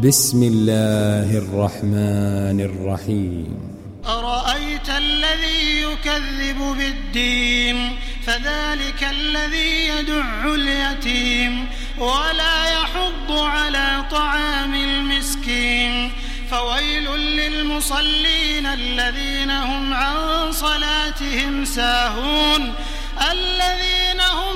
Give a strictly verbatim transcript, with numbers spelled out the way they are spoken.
بسم الله الرحمن الرحيم. أرأيت الذي يكذب بالدين فذلك الذي يدع اليتيم ولا يحض على طعام المسكين فويل للمصلين الذين هم عن صلاتهم ساهون الذين هم